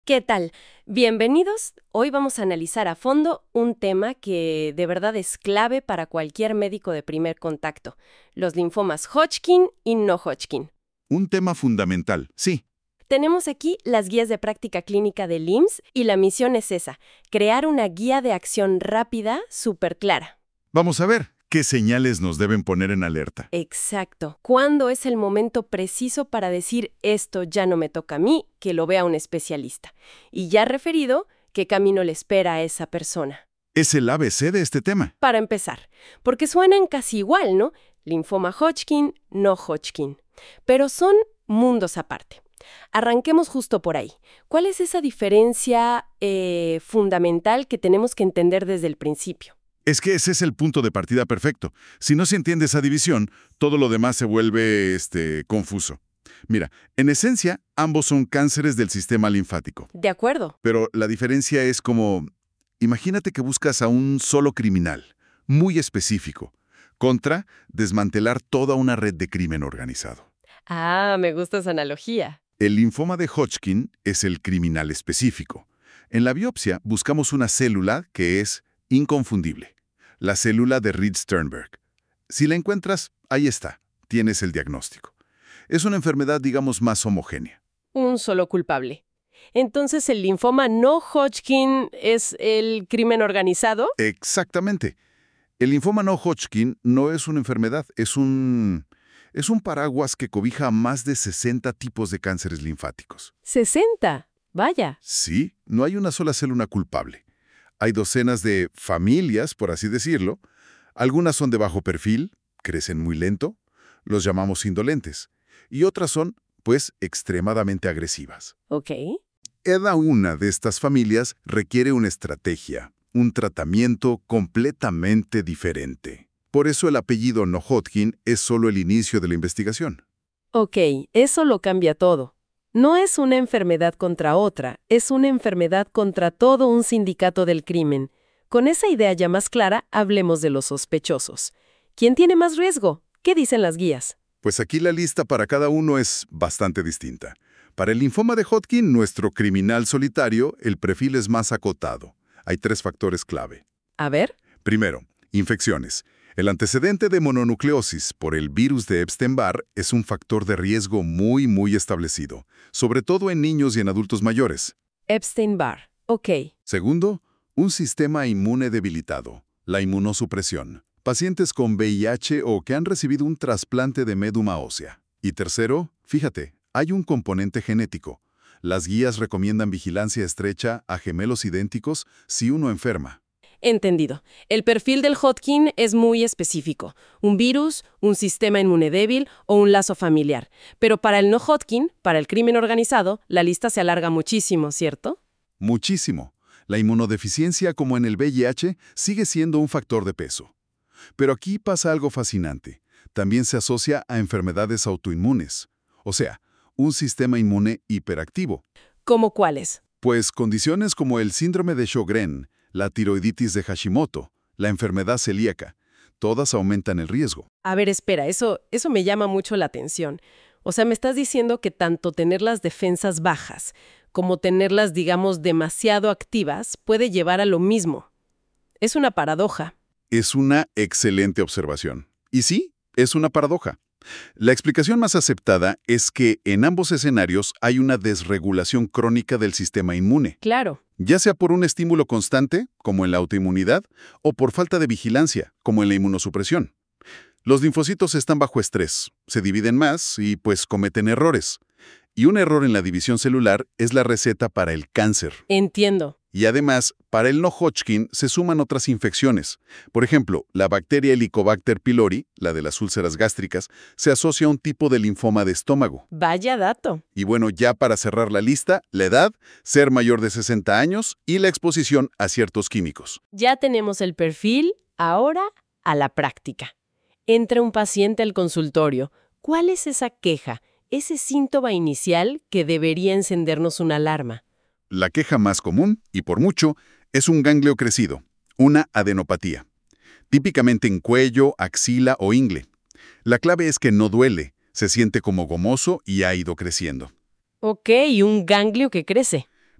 ¿Qué tal? Bienvenidos. Hoy vamos a analizar a fondo un tema que de verdad es clave para cualquier médico de primer contacto, los linfomas Hodgkin y no Hodgkin. Un tema fundamental, sí. Tenemos aquí las guías de práctica clínica del IMSS y la misión es esa, crear una guía de acción rápida súper clara. Vamos a ver qué señales nos deben poner en alerta. Exacto. ¿Cuándo es el momento preciso para decir esto ya no me toca a mí, que lo vea un especialista? Y ya referido, ¿qué camino le espera a esa persona? Es el ABC de este tema. Para empezar, porque suenan casi igual, ¿no? Linfoma Hodgkin, no Hodgkin. Pero son mundos aparte. Arranquemos justo por ahí. ¿Cuál es esa diferencia fundamental que tenemos que entender desde el principio? Es que ese es el punto de partida perfecto. Si no se entiende esa división, todo lo demás se vuelve, confuso. Mira, en esencia, ambos son cánceres del sistema linfático. De acuerdo. Pero la diferencia es como, imagínate que buscas a un solo criminal, muy específico, contra desmantelar toda una red de crimen organizado. Ah, me gusta esa analogía. El linfoma de Hodgkin es el criminal específico. En la biopsia buscamos una célula que es inconfundible, la célula de Reed-Sternberg. Si la encuentras, ahí está, tienes el diagnóstico. Es una enfermedad, digamos, más homogénea. Un solo culpable. Entonces, ¿el linfoma no Hodgkin es el crimen organizado? Exactamente. El linfoma no Hodgkin no es una enfermedad, es un paraguas que cobija a más de 60 tipos de cánceres linfáticos. 60. Vaya. Sí, no hay una sola célula culpable. Hay docenas de familias, por así decirlo. Algunas son de bajo perfil, crecen muy lento, los llamamos indolentes. Y otras son, pues, extremadamente agresivas. Ok. Cada una de estas familias requiere una estrategia, un tratamiento completamente diferente. Por eso el apellido no Hodgkin es solo el inicio de la investigación. Ok, eso lo cambia todo. No es una enfermedad contra otra, es una enfermedad contra todo un sindicato del crimen. Con esa idea ya más clara, hablemos de los sospechosos. ¿Quién tiene más riesgo? ¿Qué dicen las guías? Pues aquí la lista para cada uno es bastante distinta. Para el linfoma de Hodgkin, nuestro criminal solitario, el perfil es más acotado. Hay 3 factores clave. A ver. Primero, infecciones. El antecedente de mononucleosis por el virus de Epstein-Barr es un factor de riesgo muy establecido, sobre todo en niños y en adultos mayores. Epstein-Barr. Ok. Segundo, un sistema inmune debilitado, la inmunosupresión. Pacientes con VIH o que han recibido un trasplante de médula ósea. Y tercero, fíjate, hay un componente genético. Las guías recomiendan vigilancia estrecha a gemelos idénticos si uno enferma. Entendido. El perfil del Hodgkin es muy específico. Un virus, un sistema inmune débil o un lazo familiar. Pero para el no Hodgkin, para el crimen organizado, la lista se alarga muchísimo, ¿cierto? Muchísimo. La inmunodeficiencia, como en el VIH, sigue siendo un factor de peso. Pero aquí pasa algo fascinante. También se asocia a enfermedades autoinmunes. O sea, un sistema inmune hiperactivo. ¿Cómo cuáles? Pues condiciones como el síndrome de Sjögren, la tiroiditis de Hashimoto, la enfermedad celíaca, todas aumentan el riesgo. A ver, espera, eso me llama mucho la atención. O sea, me estás diciendo que tanto tener las defensas bajas como tenerlas, digamos, demasiado activas puede llevar a lo mismo. Es una paradoja. Es una excelente observación. Y sí, es una paradoja. La explicación más aceptada es que en ambos escenarios hay una desregulación crónica del sistema inmune. Claro. Ya sea por un estímulo constante, como en la autoinmunidad, o por falta de vigilancia, como en la inmunosupresión. Los linfocitos están bajo estrés, se dividen más y pues cometen errores. Y un error en la división celular es la receta para el cáncer. Entiendo. Y además, para el no Hodgkin se suman otras infecciones. Por ejemplo, la bacteria Helicobacter pylori, la de las úlceras gástricas, se asocia a un tipo de linfoma de estómago. Vaya dato. Y bueno, ya para cerrar la lista, la edad, ser mayor de 60 años y la exposición a ciertos químicos. Ya tenemos el perfil, ahora a la práctica. Entra un paciente al consultorio. ¿Cuál es esa queja, ese síntoma inicial que debería encendernos una alarma? La queja más común, y por mucho, es un ganglio crecido, una adenopatía. Típicamente en cuello, axila o ingle. La clave es que no duele, se siente como gomoso y ha ido creciendo. Ok, un ganglio que crece.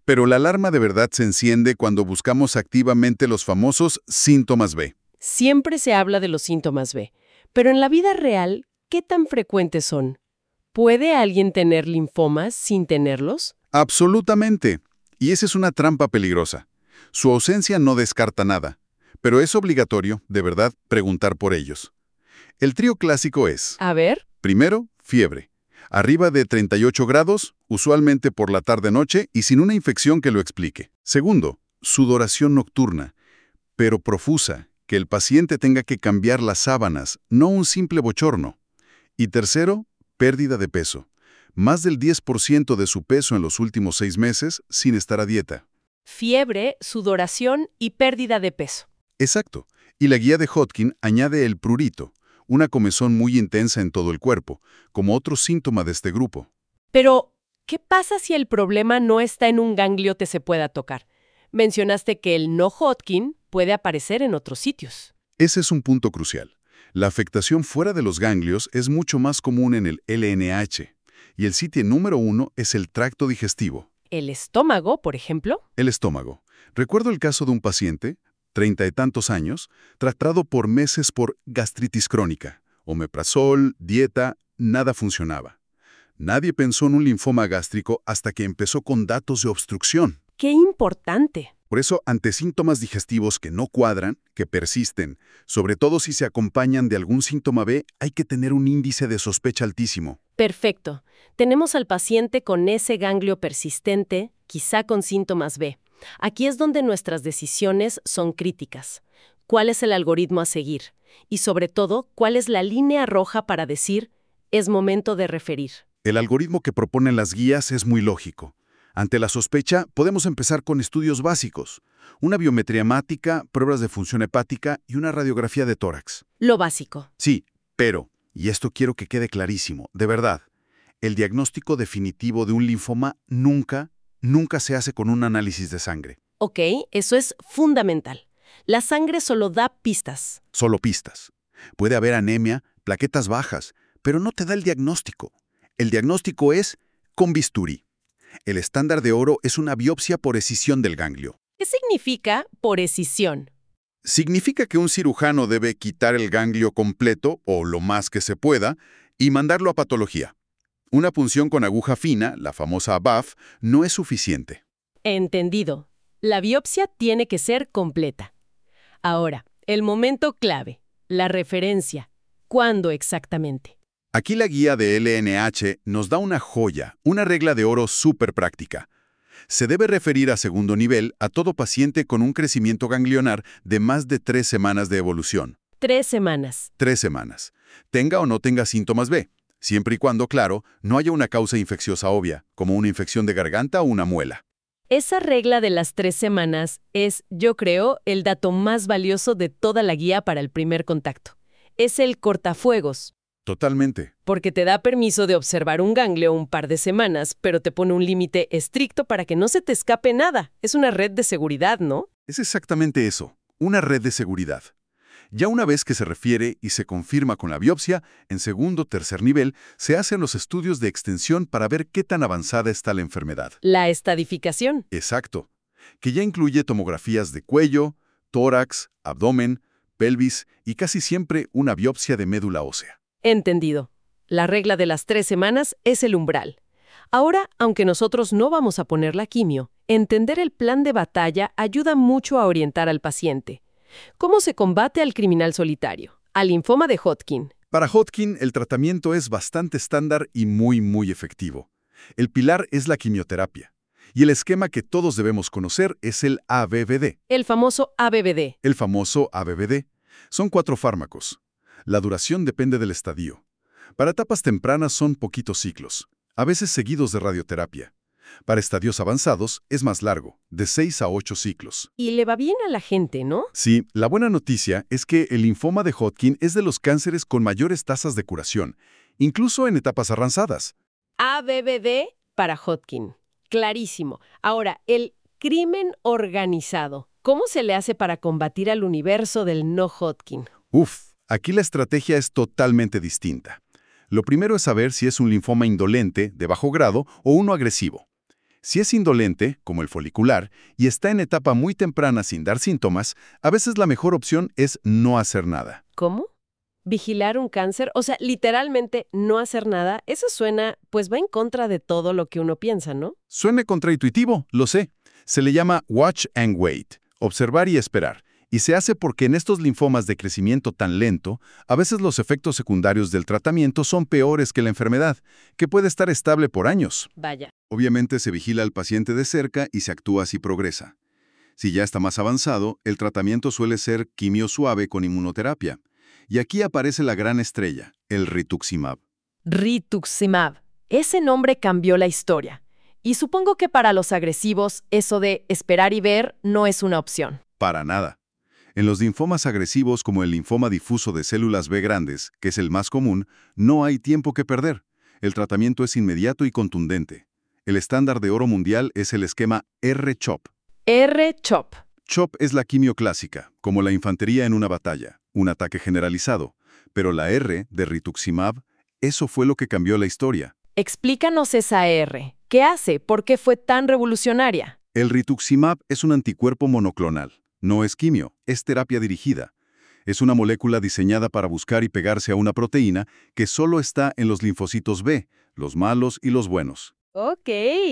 Pero la alarma de verdad se enciende cuando buscamos activamente los famosos síntomas B. Siempre se habla de los síntomas B, pero en la vida real, ¿qué tan frecuentes son? ¿Puede alguien tener linfomas sin tenerlos? Absolutamente. Y esa es una trampa peligrosa. Su ausencia no descarta nada, pero es obligatorio, de verdad, preguntar por ellos. El trío clásico es, A ver, primero, fiebre. Arriba de 38 grados, usualmente por la tarde-noche y sin una infección que lo explique. Segundo, sudoración nocturna, pero profusa, que el paciente tenga que cambiar las sábanas, no un simple bochorno. Y tercero, pérdida de peso. Más del 10% de su peso en los últimos 6 meses sin estar a dieta. fiebre, sudoración y pérdida de peso. Exacto. Y la guía de Hodgkin añade el prurito, una comezón muy intensa en todo el cuerpo, como otro síntoma de este grupo. Pero, ¿qué pasa si el problema no está en un ganglio que se pueda tocar? Mencionaste que el no Hodgkin puede aparecer en otros sitios. Ese es un punto crucial. La afectación fuera de los ganglios es mucho más común en el LNH, y el sitio número 1 es el tracto digestivo, ¿El estómago, por ejemplo? el estómago. Recuerdo el caso de un paciente, 30 y tantos años, tratado por meses por gastritis crónica. Omeprazol, dieta, nada funcionaba. Nadie pensó en un linfoma gástrico hasta que empezó con datos de obstrucción. ¡Qué importante! Por eso, ante síntomas digestivos que no cuadran, que persisten, sobre todo si se acompañan de algún síntoma B, hay que tener un índice de sospecha altísimo. Perfecto. Tenemos al paciente con ese ganglio persistente, quizá con síntomas B. Aquí es donde nuestras decisiones son críticas. ¿Cuál es el algoritmo a seguir? Y sobre todo, ¿cuál es la línea roja para decir, es momento de referir? El algoritmo que proponen las guías es muy lógico. Ante la sospecha, podemos empezar con estudios básicos. Una biometría hemática, pruebas de función hepática y una radiografía de tórax. Lo básico. Sí, pero, y esto quiero que quede clarísimo, de verdad, el diagnóstico definitivo de un linfoma nunca se hace con un análisis de sangre. Ok, eso es fundamental. La sangre solo da pistas. Solo pistas. Puede haber anemia, plaquetas bajas, pero no te da el diagnóstico. El diagnóstico es con bisturí. El estándar de oro es una biopsia por escisión del ganglio. ¿Qué significa por escisión? Significa que un cirujano debe quitar el ganglio completo, o lo más que se pueda, y mandarlo a patología. Una punción con aguja fina, la famosa BAF, no es suficiente. Entendido. La biopsia tiene que ser completa. Ahora, el momento clave, la referencia. ¿Cuándo exactamente? Aquí la guía de LNH nos da una joya, una regla de oro súper práctica. Se debe referir a segundo nivel a todo paciente con un crecimiento ganglionar de más de 3 semanas de evolución. 3 semanas. 3 semanas. Tenga o no tenga síntomas B, siempre y cuando, claro, no haya una causa infecciosa obvia, como una infección de garganta o una muela. Esa regla de las 3 semanas es, yo creo, el dato más valioso de toda la guía para el primer contacto. Es el cortafuegos. Totalmente. Porque te da permiso de observar un ganglio un par de semanas, pero te pone un límite estricto para que no se te escape nada. Es una red de seguridad, ¿no? Es exactamente eso, una red de seguridad. Ya una vez que se refiere y se confirma con la biopsia, en segundo o tercer nivel, se hacen los estudios de extensión para ver qué tan avanzada está la enfermedad. La estadificación. Exacto, que ya incluye tomografías de cuello, tórax, abdomen, pelvis y casi siempre una biopsia de médula ósea. Entendido. La regla de las 3 semanas es el umbral. Ahora, aunque nosotros no vamos a poner la quimio, entender el plan de batalla ayuda mucho a orientar al paciente. ¿Cómo se combate al criminal solitario? Al linfoma de Hodgkin. Para Hodgkin, el tratamiento es bastante estándar y muy efectivo. El pilar es la quimioterapia. Y el esquema que todos debemos conocer es el ABVD. El famoso ABVD. El famoso ABVD. Son 4 fármacos. La duración depende del estadio. Para etapas tempranas son poquitos ciclos, a veces seguidos de radioterapia. Para estadios avanzados es más largo, de 6 a 8 ciclos. Y le va bien a la gente, ¿no? Sí, la buena noticia es que el linfoma de Hodgkin es de los cánceres con mayores tasas de curación, incluso en etapas avanzadas. ABVD para Hodgkin. Clarísimo. Ahora, el crimen organizado. ¿Cómo se le hace para combatir al universo del no Hodgkin? Aquí la estrategia es totalmente distinta. Lo primero es saber si es un linfoma indolente, de bajo grado, o uno agresivo. Si es indolente, como el folicular, y está en etapa muy temprana sin dar síntomas, a veces la mejor opción es no hacer nada. ¿Cómo? ¿Vigilar un cáncer? O sea, literalmente no hacer nada. Eso suena, pues va en contra de todo lo que uno piensa, ¿no? Suene contraintuitivo, lo sé. Se le llama watch and wait, observar y esperar. Y se hace porque en estos linfomas de crecimiento tan lento, a veces los efectos secundarios del tratamiento son peores que la enfermedad, que puede estar estable por años. Vaya. Obviamente se vigila al paciente de cerca y se actúa si progresa. Si ya está más avanzado, el tratamiento suele ser quimio suave con inmunoterapia. Y aquí aparece la gran estrella, el rituximab. Rituximab. Ese nombre cambió la historia. Y supongo que para los agresivos, eso de esperar y ver no es una opción. Para nada. En los linfomas agresivos como el linfoma difuso de células B grandes, que es el más común, no hay tiempo que perder. El tratamiento es inmediato y contundente. El estándar de oro mundial es el esquema R-CHOP. R-CHOP. CHOP es la quimio clásica, como la infantería en una batalla, un ataque generalizado. Pero la R de rituximab, eso fue lo que cambió la historia. Explícanos esa R. ¿Qué hace? ¿Por qué fue tan revolucionaria? El rituximab es un anticuerpo monoclonal. No es quimio, es terapia dirigida. Es una molécula diseñada para buscar y pegarse a una proteína que solo está en los linfocitos B, los malos y los buenos. Ok.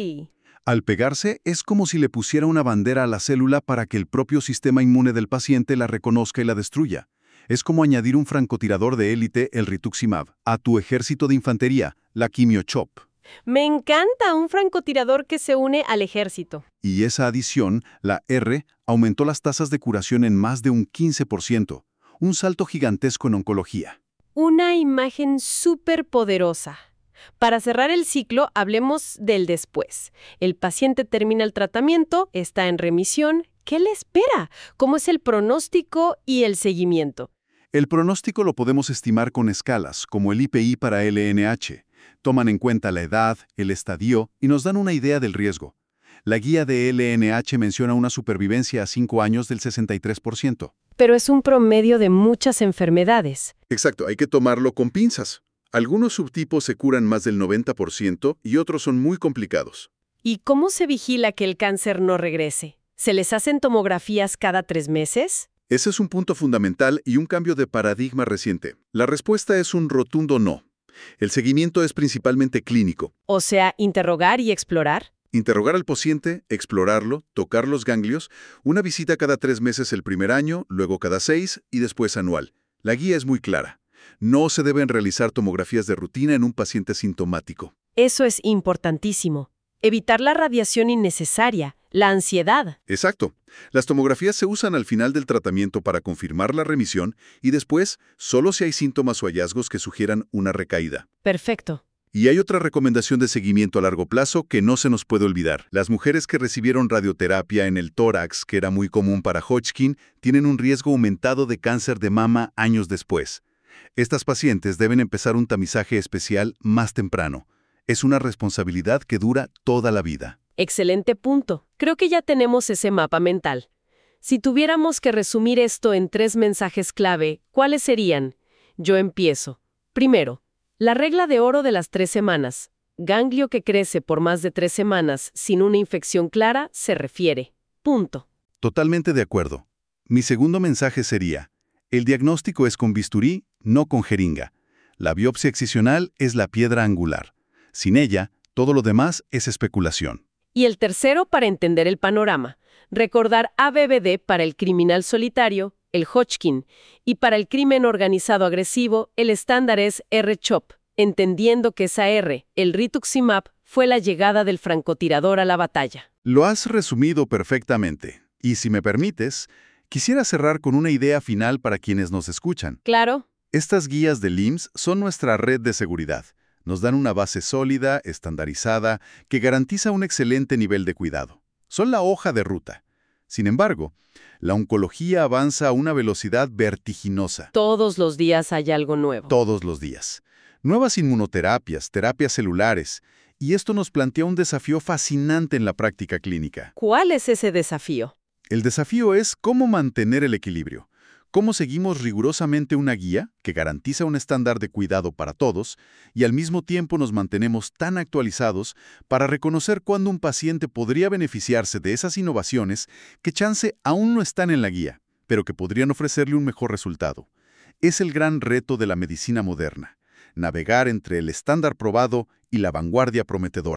Al pegarse, es como si le pusiera una bandera a la célula para que el propio sistema inmune del paciente la reconozca y la destruya. Es como añadir un francotirador de élite, el rituximab, a tu ejército de infantería, la quimio CHOP. Me encanta un francotirador que se une al ejército. Y esa adición, la R, aumentó las tasas de curación en más de un 15%, un salto gigantesco en oncología. Una imagen súper poderosa. Para cerrar el ciclo, hablemos del después. El paciente termina el tratamiento, está en remisión. ¿Qué le espera? ¿Cómo es el pronóstico y el seguimiento? El pronóstico lo podemos estimar con escalas, como el IPI para LNH. Toman en cuenta la edad, el estadio y nos dan una idea del riesgo. La guía de LNH menciona una supervivencia a 5 años del 63%. Pero es un promedio de muchas enfermedades. Exacto, hay que tomarlo con pinzas. Algunos subtipos se curan más del 90% y otros son muy complicados. ¿Y cómo se vigila que el cáncer no regrese? ¿Se les hacen tomografías cada 3 meses? Ese es un punto fundamental y un cambio de paradigma reciente. La respuesta es un rotundo no. El seguimiento es principalmente clínico. O sea, interrogar y explorar. Interrogar al paciente, explorarlo, tocar los ganglios, una visita cada 3 meses el primer año, luego cada 6 y después anual. La guía es muy clara. No se deben realizar tomografías de rutina en un paciente sintomático. Eso es importantísimo. Evitar la radiación innecesaria, la ansiedad. Exacto. Las tomografías se usan al final del tratamiento para confirmar la remisión y después solo si hay síntomas o hallazgos que sugieran una recaída. Perfecto. Y hay otra recomendación de seguimiento a largo plazo que no se nos puede olvidar. Las mujeres que recibieron radioterapia en el tórax, que era muy común para Hodgkin, tienen un riesgo aumentado de cáncer de mama años después. Estas pacientes deben empezar un tamizaje especial más temprano. Es una responsabilidad que dura toda la vida. Excelente punto. Creo que ya tenemos ese mapa mental. Si tuviéramos que resumir esto en 3 mensajes clave, ¿cuáles serían? Yo empiezo. Primero, la regla de oro de las 3 semanas. Ganglio que crece por más de 3 semanas sin una infección clara se refiere. Punto. Totalmente de acuerdo. Mi segundo mensaje sería, el diagnóstico es con bisturí, no con jeringa. La biopsia excisional es la piedra angular. Sin ella, todo lo demás es especulación. Y el tercero, para entender el panorama. Recordar ABVD para el criminal solitario, el Hodgkin, y para el crimen organizado agresivo, el estándar es R-CHOP, entendiendo que esa R, el rituximab, fue la llegada del francotirador a la batalla. Lo has resumido perfectamente. Y si me permites, quisiera cerrar con una idea final para quienes nos escuchan. Claro. Estas guías de LIMS son nuestra red de seguridad. Nos dan una base sólida, estandarizada, que garantiza un excelente nivel de cuidado. Son la hoja de ruta. Sin embargo, la oncología avanza a una velocidad vertiginosa. Todos los días hay algo nuevo. Todos los días. Nuevas inmunoterapias, terapias celulares. Y esto nos plantea un desafío fascinante en la práctica clínica. ¿Cuál es ese desafío? El desafío es cómo mantener el equilibrio. ¿Cómo seguimos rigurosamente una guía que garantiza un estándar de cuidado para todos y al mismo tiempo nos mantenemos tan actualizados para reconocer cuándo un paciente podría beneficiarse de esas innovaciones que chance aún no están en la guía, pero que podrían ofrecerle un mejor resultado? Es el gran reto de la medicina moderna, navegar entre el estándar probado y la vanguardia prometedora.